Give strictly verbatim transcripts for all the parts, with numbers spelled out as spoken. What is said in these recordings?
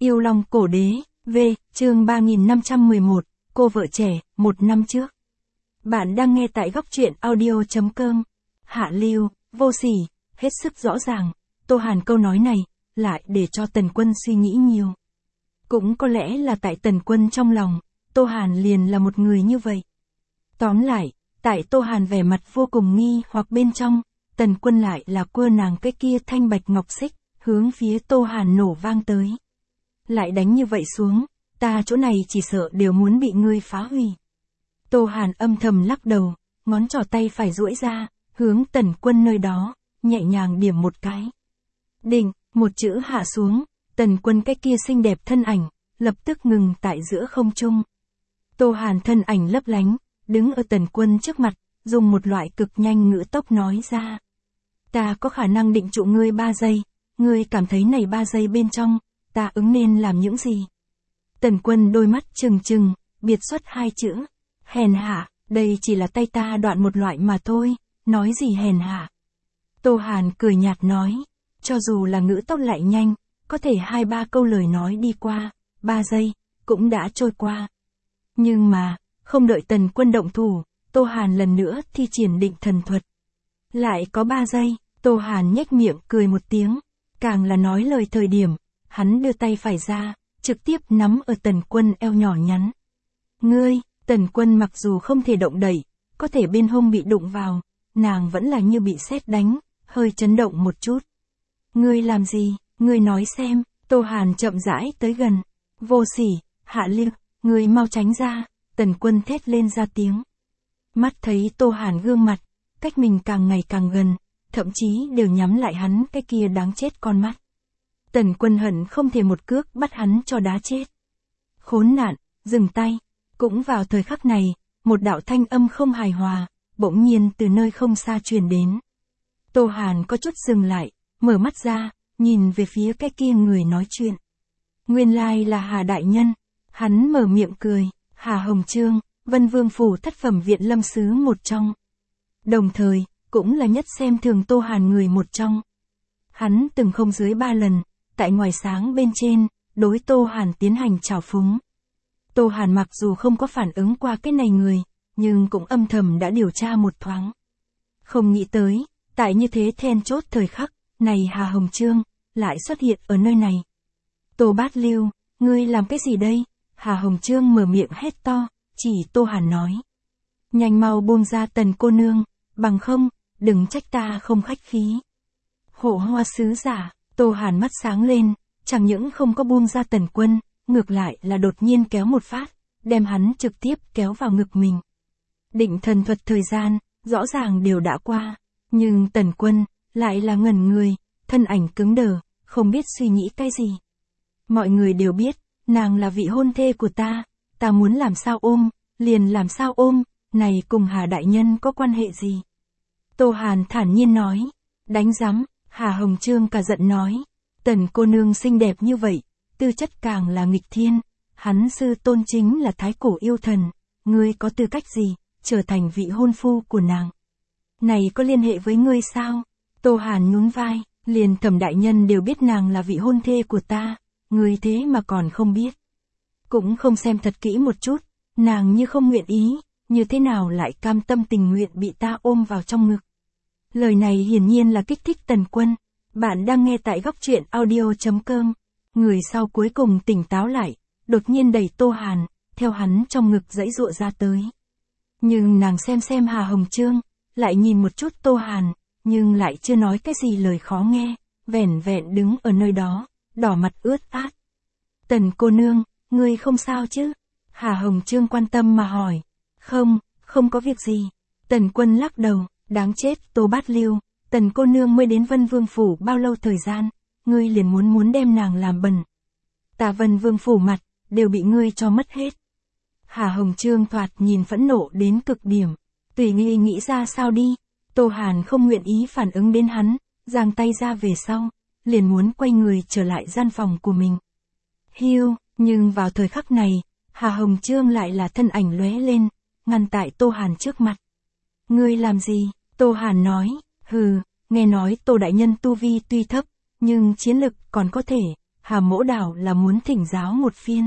Yêu Long Cổ Đế, V, chương ba nghìn năm trăm mười một, cô vợ trẻ, một năm trước. Bạn đang nghe tại góc truyện audio chấm com. Hạ lưu, vô sỉ, hết sức rõ ràng. Tô Hàn câu nói này, lại để cho Tần Quân suy nghĩ nhiều. Cũng có lẽ là tại Tần Quân trong lòng, Tô Hàn liền là một người như vậy. Tóm lại, tại Tô Hàn vẻ mặt vô cùng nghi hoặc bên trong, Tần Quân lại là quơ nàng cái kia thanh bạch ngọc xích, hướng phía Tô Hàn nổ vang tới. Lại đánh như vậy xuống, ta chỗ này chỉ sợ đều muốn bị ngươi phá hủy. Tô Hàn âm thầm lắc đầu, ngón trỏ tay phải duỗi ra, hướng Tần Quân nơi đó, nhẹ nhàng điểm một cái. Đỉnh, một chữ hạ xuống, Tần Quân cái kia xinh đẹp thân ảnh, lập tức ngừng tại giữa không trung. Tô Hàn thân ảnh lấp lánh, đứng ở Tần Quân trước mặt, dùng một loại cực nhanh ngữ tốc nói ra. Ta có khả năng định trụ ngươi ba giây, ngươi cảm thấy này ba giây bên trong, ta ứng nên làm những gì? Tần Quân đôi mắt trừng trừng, biệt xuất hai chữ. Hèn hạ, đây chỉ là tay ta đoạn một loại mà thôi, nói gì hèn hạ. Tô Hàn cười nhạt nói, cho dù là ngữ tốc lại nhanh, có thể hai ba câu lời nói đi qua, ba giây, cũng đã trôi qua. Nhưng mà, không đợi Tần Quân động thủ, Tô Hàn lần nữa thi triển định thần thuật. Lại có ba giây, Tô Hàn nhếch miệng cười một tiếng, càng là nói lời thời điểm, hắn đưa tay phải ra, trực tiếp nắm ở Tần Quân eo nhỏ nhắn. Ngươi, Tần Quân mặc dù không thể động đậy, có thể bên hông bị đụng vào, nàng vẫn là như bị sét đánh, hơi chấn động một chút. Ngươi làm gì, ngươi nói xem, Tô Hàn chậm rãi tới gần. Vô sỉ, hạ lưu, ngươi mau tránh ra, Tần Quân thét lên ra tiếng. Mắt thấy Tô Hàn gương mặt, cách mình càng ngày càng gần, thậm chí đều nhắm lại hắn cái kia đáng chết con mắt. Tần Quân hận không thể một cước bắt hắn cho đá chết. Khốn nạn, dừng tay. Cũng vào thời khắc này, một đạo thanh âm không hài hòa, bỗng nhiên từ nơi không xa truyền đến. Tô Hàn có chút dừng lại, mở mắt ra, nhìn về phía cái kia người nói chuyện. Nguyên lai là Hà Đại Nhân. Hắn mở miệng cười, Hà Hồng Chương, Vân Vương Phủ thất phẩm viện lâm sứ một trong. Đồng thời, cũng là nhất xem thường Tô Hàn người một trong. Hắn từng không dưới ba lần, tại ngoài sáng bên trên, đối Tô Hàn tiến hành trào phúng. Tô Hàn mặc dù không có phản ứng qua cái này người, nhưng cũng âm thầm đã điều tra một thoáng. Không nghĩ tới, tại như thế then chốt thời khắc, này Hà Hồng Chương, lại xuất hiện ở nơi này. Tô Bát Lưu, ngươi làm cái gì đây? Hà Hồng Chương mở miệng hét to, chỉ Tô Hàn nói. Nhanh mau buông ra Tần cô nương, bằng không, đừng trách ta không khách khí. Hộ hoa sứ giả, Tô Hàn mắt sáng lên, chẳng những không có buông ra Tần Quân, ngược lại là đột nhiên kéo một phát, đem hắn trực tiếp kéo vào ngực mình. Định thần thuật thời gian, rõ ràng đều đã qua, nhưng Tần Quân, lại là ngẩn người, thân ảnh cứng đờ, không biết suy nghĩ cái gì. Mọi người đều biết, nàng là vị hôn thê của ta, ta muốn làm sao ôm, liền làm sao ôm, này cùng Hà Đại Nhân có quan hệ gì? Tô Hàn thản nhiên nói, đánh rắm, Hà Hồng Chương cả giận nói, Tần cô nương xinh đẹp như vậy, tư chất càng là nghịch thiên, hắn sư tôn chính là thái cổ yêu thần, ngươi có tư cách gì, trở thành vị hôn phu của nàng? Này có liên hệ với ngươi sao? Tô Hàn nhún vai, liền Thẩm Đại Nhân đều biết nàng là vị hôn thê của ta, ngươi thế mà còn không biết. Cũng không xem thật kỹ một chút, nàng như không nguyện ý, như thế nào lại cam tâm tình nguyện bị ta ôm vào trong ngực. Lời này hiển nhiên là kích thích Tần Quân. Bạn đang nghe tại góc truyện audio chấm com. Người sau cuối cùng tỉnh táo lại, đột nhiên đẩy Tô Hàn, theo hắn trong ngực giãy giụa ra tới. Nhưng nàng xem xem Hà Hồng Chương, lại nhìn một chút Tô Hàn, nhưng lại chưa nói cái gì lời khó nghe, vẻn vẹn đứng ở nơi đó, đỏ mặt ướt át. Tần cô nương, ngươi không sao chứ? Hà Hồng Chương quan tâm mà hỏi. Không, không có việc gì. Tần Quân lắc đầu, đáng chết Tô Bát Lưu, Tần cô nương mới đến Vân Vương Phủ bao lâu thời gian, ngươi liền muốn muốn đem nàng làm bẩn. Ta Vân Vương Phủ mặt, đều bị ngươi cho mất hết. Hà Hồng Chương thoạt nhìn phẫn nộ đến cực điểm, tùy nghi nghĩ ra sao đi. Tô Hàn không nguyện ý phản ứng đến hắn, giang tay ra về sau, liền muốn quay người trở lại gian phòng của mình. Hiu, nhưng vào thời khắc này, Hà Hồng Chương lại là thân ảnh lóe lên, ngăn tại Tô Hàn trước mặt. Ngươi làm gì? Tô Hàn nói, hừ, nghe nói Tô Đại Nhân tu vi tuy thấp, nhưng chiến lực còn có thể, Hà Mỗ Đảo là muốn thỉnh giáo một phiên.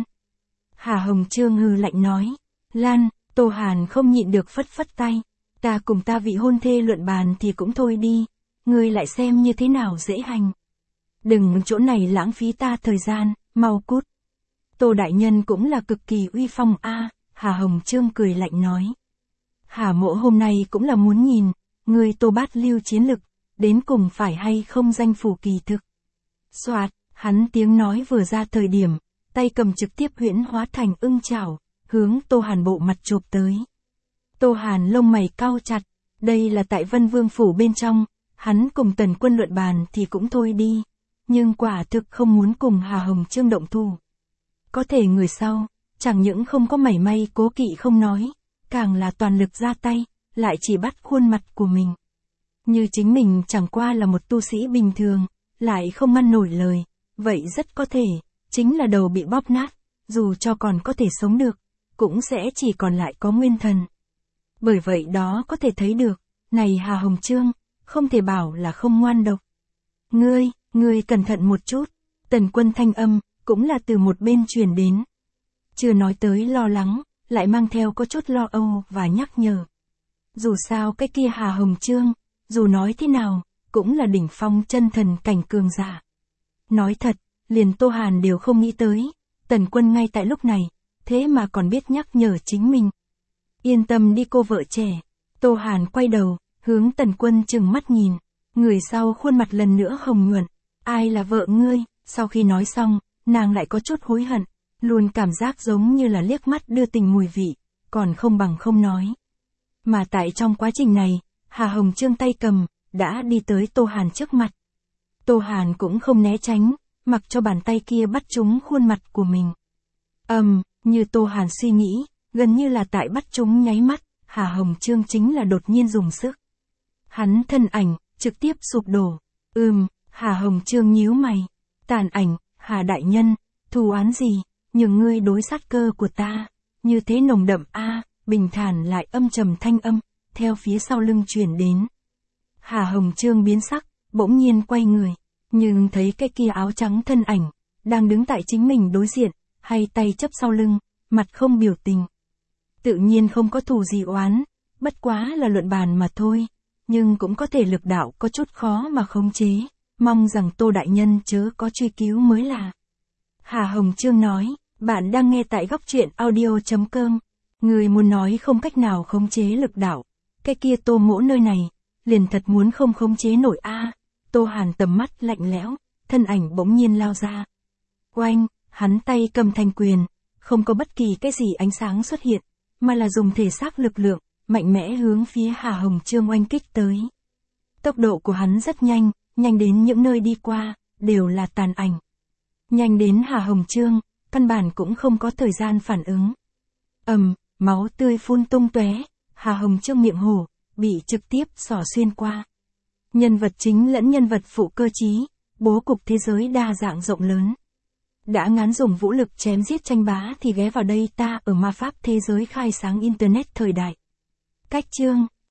Hà Hồng Chương hừ lạnh nói. Lan, Tô Hàn không nhịn được phất phất tay. Ta cùng ta vị hôn thê luận bàn thì cũng thôi đi. Ngươi lại xem như thế nào dễ hành. Đừng chỗ này lãng phí ta thời gian, mau cút. Tô đại nhân cũng là cực kỳ uy phong a. Hà Hồng Chương cười lạnh nói. Hà Mỗ hôm nay cũng là muốn nhìn, ngươi Tô bát lưu chiến lực, đến cùng phải hay không danh phủ kỳ thực. Soạt, hắn tiếng nói vừa ra thời điểm, tay cầm trực tiếp huyễn hóa thành ưng chảo, hướng Tô Hàn bộ mặt chộp tới. Tô Hàn lông mày cau chặt, đây là tại Vân Vương phủ bên trong, hắn cùng Tần Quân luận bàn thì cũng thôi đi, nhưng quả thực không muốn cùng Hà Hồng Chương động thủ. Có thể người sau, chẳng những không có mảy may cố kỵ không nói, càng là toàn lực ra tay, lại chỉ bắt khuôn mặt của mình. Như chính mình chẳng qua là một tu sĩ bình thường, lại không ăn nổi lời, vậy rất có thể, chính là đầu bị bóp nát, dù cho còn có thể sống được, cũng sẽ chỉ còn lại có nguyên thần. Bởi vậy đó có thể thấy được, này Hà Hồng Chương, không thể bảo là không ngoan độc. Ngươi, ngươi cẩn thận một chút, Tần Quân thanh âm, cũng là từ một bên truyền đến. Chưa nói tới lo lắng, lại mang theo có chút lo âu và nhắc nhở. Dù sao cái kia Hà Hồng Chương, dù nói thế nào, cũng là đỉnh phong chân thần cảnh cường giả. Nói thật, liền Tô Hàn đều không nghĩ tới, Tần Quân ngay tại lúc này, thế mà còn biết nhắc nhở chính mình. Yên tâm đi cô vợ trẻ. Tô Hàn quay đầu, hướng Tần Quân chừng mắt nhìn, người sau khuôn mặt lần nữa hồng nhuận. Ai là vợ ngươi? Sau khi nói xong, nàng lại có chút hối hận, luôn cảm giác giống như là liếc mắt đưa tình mùi vị, còn không bằng không nói. Mà tại trong quá trình này, Hà Hồng Chương tay cầm, đã đi tới Tô Hàn trước mặt. Tô Hàn cũng không né tránh, mặc cho bàn tay kia bắt trúng khuôn mặt của mình. Ầm, um, như Tô Hàn suy nghĩ, gần như là tại bắt trúng nháy mắt, Hà Hồng Chương chính là đột nhiên dùng sức. Hắn thân ảnh, trực tiếp sụp đổ. Ừm, Hà Hồng Chương nhíu mày. Tàn ảnh, Hà đại nhân, thù oán gì, nhường ngươi đối sát cơ của ta, như thế nồng đậm a. À, bình thản lại âm trầm thanh âm, theo phía sau lưng truyền đến. Hà Hồng Chương biến sắc, bỗng nhiên quay người, nhưng thấy cái kia áo trắng thân ảnh, đang đứng tại chính mình đối diện, hay tay chấp sau lưng, mặt không biểu tình. Tự nhiên không có thù gì oán, bất quá là luận bàn mà thôi, nhưng cũng có thể lực đạo có chút khó mà khống chế, mong rằng Tô đại nhân chớ có truy cứu mới là. Hà Hồng Chương nói, bạn đang nghe tại góc truyện audio chấm com. Người muốn nói không cách nào khống chế lực đạo, cái kia Tô Mỗ nơi này, liền thật muốn không khống chế nổi a. À, Tô Hàn tầm mắt lạnh lẽo, thân ảnh bỗng nhiên lao ra. Oanh, hắn tay cầm thanh quyền, không có bất kỳ cái gì ánh sáng xuất hiện, mà là dùng thể xác lực lượng, mạnh mẽ hướng phía Hà Hồng Chương oanh kích tới. Tốc độ của hắn rất nhanh, nhanh đến những nơi đi qua, đều là tàn ảnh. Nhanh đến Hà Hồng Chương, căn bản cũng không có thời gian phản ứng. Ầm, máu tươi phun tung tóe, Hà Hồng Chương miệng hổ, bị trực tiếp xỏ xuyên qua. Nhân vật chính lẫn nhân vật phụ cơ trí, bố cục thế giới đa dạng rộng lớn. Đã ngán dùng vũ lực chém giết tranh bá thì ghé vào đây ta ở ma pháp thế giới khai sáng internet thời đại. Cách chương